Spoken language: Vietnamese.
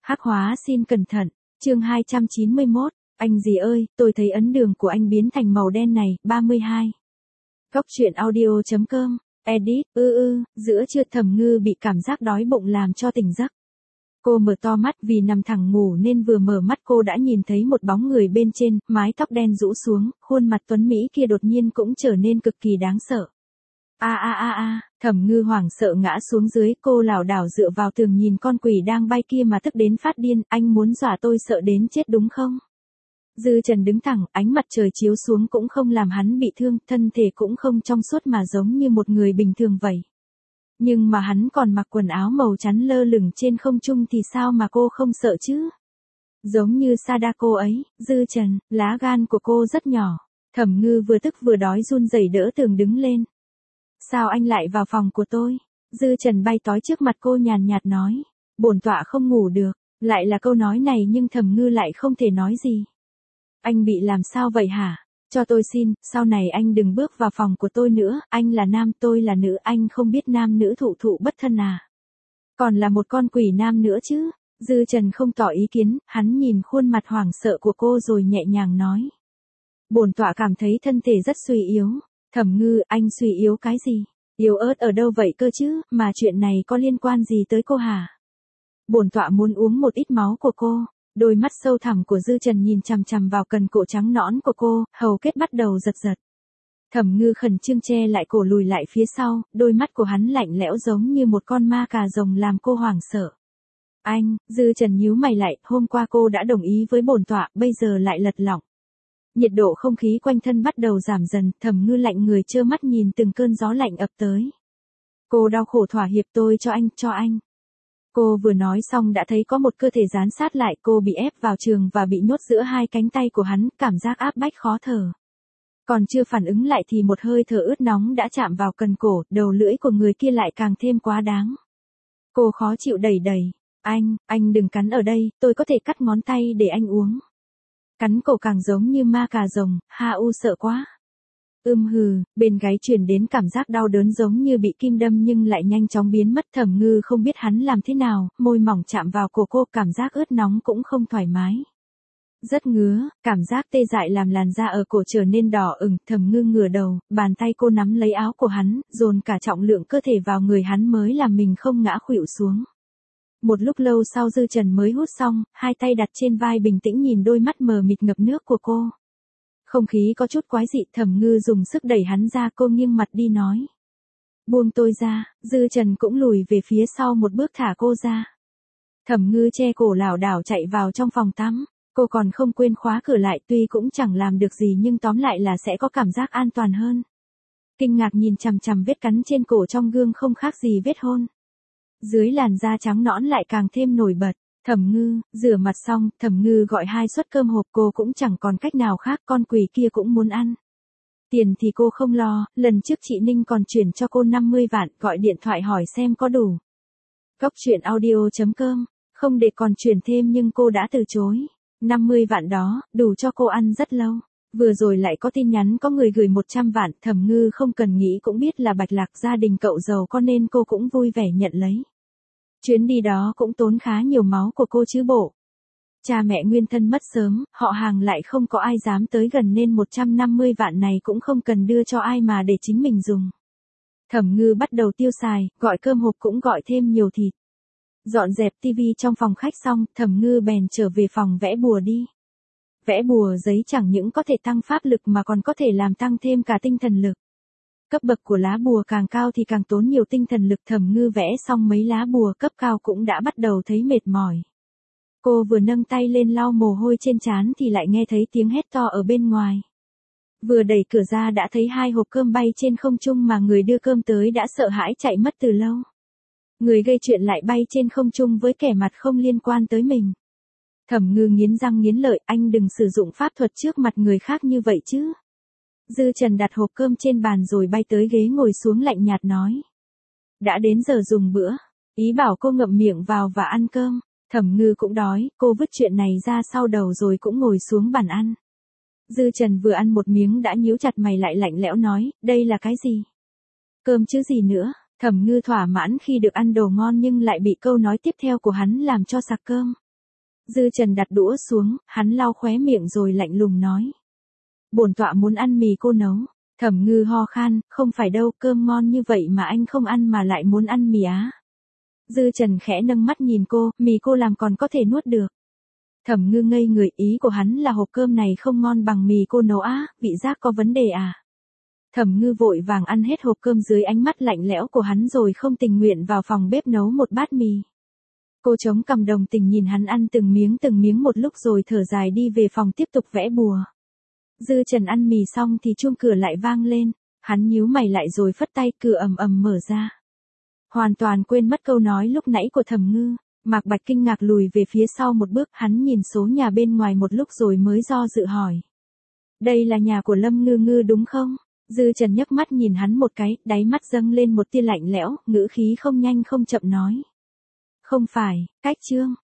Hắc hóa xin cẩn thận, chương 291, anh gì ơi, tôi thấy ấn đường của anh biến thành màu đen này, 32. Góc truyện audio.com, edit, giữa trưa Thẩm Ngư bị cảm giác đói bụng làm cho tỉnh giấc. Cô mở to mắt vì nằm thẳng ngủ nên vừa mở mắt cô đã nhìn thấy một bóng người bên trên, mái tóc đen rũ xuống, khuôn mặt tuấn Mỹ kia đột nhiên cũng trở nên cực kỳ đáng sợ. Thẩm Ngư hoảng sợ ngã xuống dưới, cô lảo đảo dựa vào tường nhìn con quỷ đang bay kia mà tức đến phát điên, anh muốn dọa tôi sợ đến chết đúng không? Dư Trần đứng thẳng, ánh mặt trời chiếu xuống cũng không làm hắn bị thương, thân thể cũng không trong suốt mà giống như một người bình thường vậy. Nhưng mà hắn còn mặc quần áo màu trắng lơ lửng trên không trung thì sao mà cô không sợ chứ? Giống như Sadako ấy, Dư Trần, lá gan của cô rất nhỏ. Thẩm Ngư vừa tức vừa đói run rẩy đỡ tường đứng lên. Sao anh lại vào phòng của tôi? Dư Trần bay tói trước mặt cô nhàn nhạt nói. Bổn tọa không ngủ được, lại là câu nói này nhưng Thẩm Ngư lại không thể nói gì. Anh bị làm sao vậy hả? Cho tôi xin, sau này anh đừng bước vào phòng của tôi nữa, anh là nam tôi là nữ, anh không biết nam nữ thụ bất thân à? Còn là một con quỷ nam nữa chứ? Dư Trần không tỏ ý kiến, hắn nhìn khuôn mặt hoảng sợ của cô rồi nhẹ nhàng nói. Bổn tọa cảm thấy thân thể rất suy yếu. Thẩm Ngư, anh suy yếu cái gì? Yếu ớt ở đâu vậy cơ chứ, mà chuyện này có liên quan gì tới cô hả? Bổn tọa muốn uống một ít máu của cô. Đôi mắt sâu thẳm của Dư Trần nhìn chằm chằm vào cần cổ trắng nõn của cô, hầu kết bắt đầu giật giật. Thẩm Ngư khẩn trương che lại cổ lùi lại phía sau, đôi mắt của hắn lạnh lẽo giống như một con ma cà rồng làm cô hoảng sợ. Anh, Dư Trần nhíu mày lại, hôm qua cô đã đồng ý với bổn tọa, bây giờ lại lật lọng. Nhiệt độ không khí quanh thân bắt đầu giảm dần, Thẩm Ngư lạnh người trơ mắt nhìn từng cơn gió lạnh ập tới. Cô đau khổ thỏa hiệp tôi cho anh. Cô vừa nói xong đã thấy có một cơ thể dán sát lại, cô bị ép vào trường và bị nhốt giữa hai cánh tay của hắn, cảm giác áp bách khó thở. Còn chưa phản ứng lại thì một hơi thở ướt nóng đã chạm vào cần cổ, đầu lưỡi của người kia lại càng thêm quá đáng. Cô khó chịu đẩy. Anh đừng cắn ở đây, tôi có thể cắt ngón tay để anh uống. Cắn cổ càng giống như ma cà rồng, sợ quá. Bên gáy truyền đến cảm giác đau đớn giống như bị kim đâm nhưng lại nhanh chóng biến mất. Thẩm Ngư không biết hắn làm thế nào, môi mỏng chạm vào cổ cô, cảm giác ướt nóng cũng không thoải mái. Rất ngứa, cảm giác tê dại làm làn da ở cổ trở nên đỏ ửng. Thẩm Ngư ngửa đầu, bàn tay cô nắm lấy áo của hắn, dồn cả trọng lượng cơ thể vào người hắn mới làm mình không ngã khuỵu xuống. Một lúc lâu sau Dư Trần mới hút xong, hai tay đặt trên vai bình tĩnh nhìn đôi mắt mờ mịt ngập nước của cô. Không khí có chút quái dị, Thẩm Ngư dùng sức đẩy hắn ra, cô nghiêng mặt đi nói. Buông tôi ra, Dư Trần cũng lùi về phía sau một bước thả cô ra. Thẩm Ngư che cổ lảo đảo chạy vào trong phòng tắm, cô còn không quên khóa cửa lại, tuy cũng chẳng làm được gì nhưng tóm lại là sẽ có cảm giác an toàn hơn. Kinh ngạc nhìn chằm chằm vết cắn trên cổ trong gương không khác gì vết hôn. Dưới làn da trắng nõn lại càng thêm nổi bật. Thẩm Ngư, rửa mặt xong, Thẩm Ngư gọi 2 suất cơm hộp, cô cũng chẳng còn cách nào khác, con quỷ kia cũng muốn ăn. Tiền thì cô không lo, lần trước chị Ninh còn chuyển cho cô 50 vạn, gọi điện thoại hỏi xem có đủ. Góc truyện audio.com, không để còn chuyển thêm nhưng cô đã từ chối. 50 vạn đó, đủ cho cô ăn rất lâu. Vừa rồi lại có tin nhắn có người gửi 100 vạn, Thẩm Ngư không cần nghĩ cũng biết là Bạch Lạc gia đình cậu giàu có nên cô cũng vui vẻ nhận lấy. Chuyến đi đó cũng tốn khá nhiều máu của cô chứ bộ. Cha mẹ nguyên thân mất sớm, họ hàng lại không có ai dám tới gần nên 150 vạn này cũng không cần đưa cho ai mà để chính mình dùng. Thẩm Ngư bắt đầu tiêu xài, gọi cơm hộp cũng gọi thêm nhiều thịt. Dọn dẹp tivi trong phòng khách xong, Thẩm Ngư bèn trở về phòng vẽ bùa đi. Vẽ bùa giấy chẳng những có thể tăng pháp lực mà còn có thể làm tăng thêm cả tinh thần lực. Cấp bậc của lá bùa càng cao thì càng tốn nhiều tinh thần lực. Thẩm Ngư vẽ xong mấy lá bùa cấp cao cũng đã bắt đầu thấy mệt mỏi. Cô vừa nâng tay lên lau mồ hôi trên trán thì lại nghe thấy tiếng hét to ở bên ngoài. Vừa đẩy cửa ra đã thấy 2 hộp cơm bay trên không trung mà người đưa cơm tới đã sợ hãi chạy mất từ lâu. Người gây chuyện lại bay trên không trung với kẻ mặt không liên quan tới mình. Thẩm Ngư nghiến răng nghiến lợi, anh đừng sử dụng pháp thuật trước mặt người khác như vậy chứ. Dư Trần đặt hộp cơm trên bàn rồi bay tới ghế ngồi xuống lạnh nhạt nói. Đã đến giờ dùng bữa, ý bảo cô ngậm miệng vào và ăn cơm. Thẩm Ngư cũng đói, cô vứt chuyện này ra sau đầu rồi cũng ngồi xuống bàn ăn. Dư Trần vừa ăn một miếng đã nhíu chặt mày lại lạnh lẽo nói, đây là cái gì? Cơm chứ gì nữa? Thẩm Ngư thỏa mãn khi được ăn đồ ngon nhưng lại bị câu nói tiếp theo của hắn làm cho sặc cơm. Dư Trần đặt đũa xuống, hắn lau khóe miệng rồi lạnh lùng nói. Bổn tọa muốn ăn mì cô nấu. Thẩm Ngư ho khan, không phải đâu, cơm ngon như vậy mà anh không ăn mà lại muốn ăn mì á. Dư Trần khẽ nâng mắt nhìn cô, mì cô làm còn có thể nuốt được. Thẩm Ngư ngây người, ý của hắn là hộp cơm này không ngon bằng mì cô nấu á, vị giác có vấn đề à. Thẩm Ngư vội vàng ăn hết hộp cơm dưới ánh mắt lạnh lẽo của hắn rồi không tình nguyện vào phòng bếp nấu một bát mì. Cô chống cằm đồng tình nhìn hắn ăn từng miếng một lúc rồi thở dài đi về phòng tiếp tục vẽ bùa. Dư Trần ăn mì xong thì chuông cửa lại vang lên, hắn nhíu mày lại rồi phất tay, cửa ầm ầm mở ra. Hoàn toàn quên mất câu nói lúc nãy của Thẩm Ngư, Mạc Bạch kinh ngạc lùi về phía sau một bước, hắn nhìn số nhà bên ngoài một lúc rồi mới do dự hỏi. Đây là nhà của Lâm Ngư Ngư đúng không? Dư Trần nhấc mắt nhìn hắn một cái, đáy mắt dâng lên một tia lạnh lẽo, ngữ khí không nhanh không chậm nói. Không phải, cách Trương,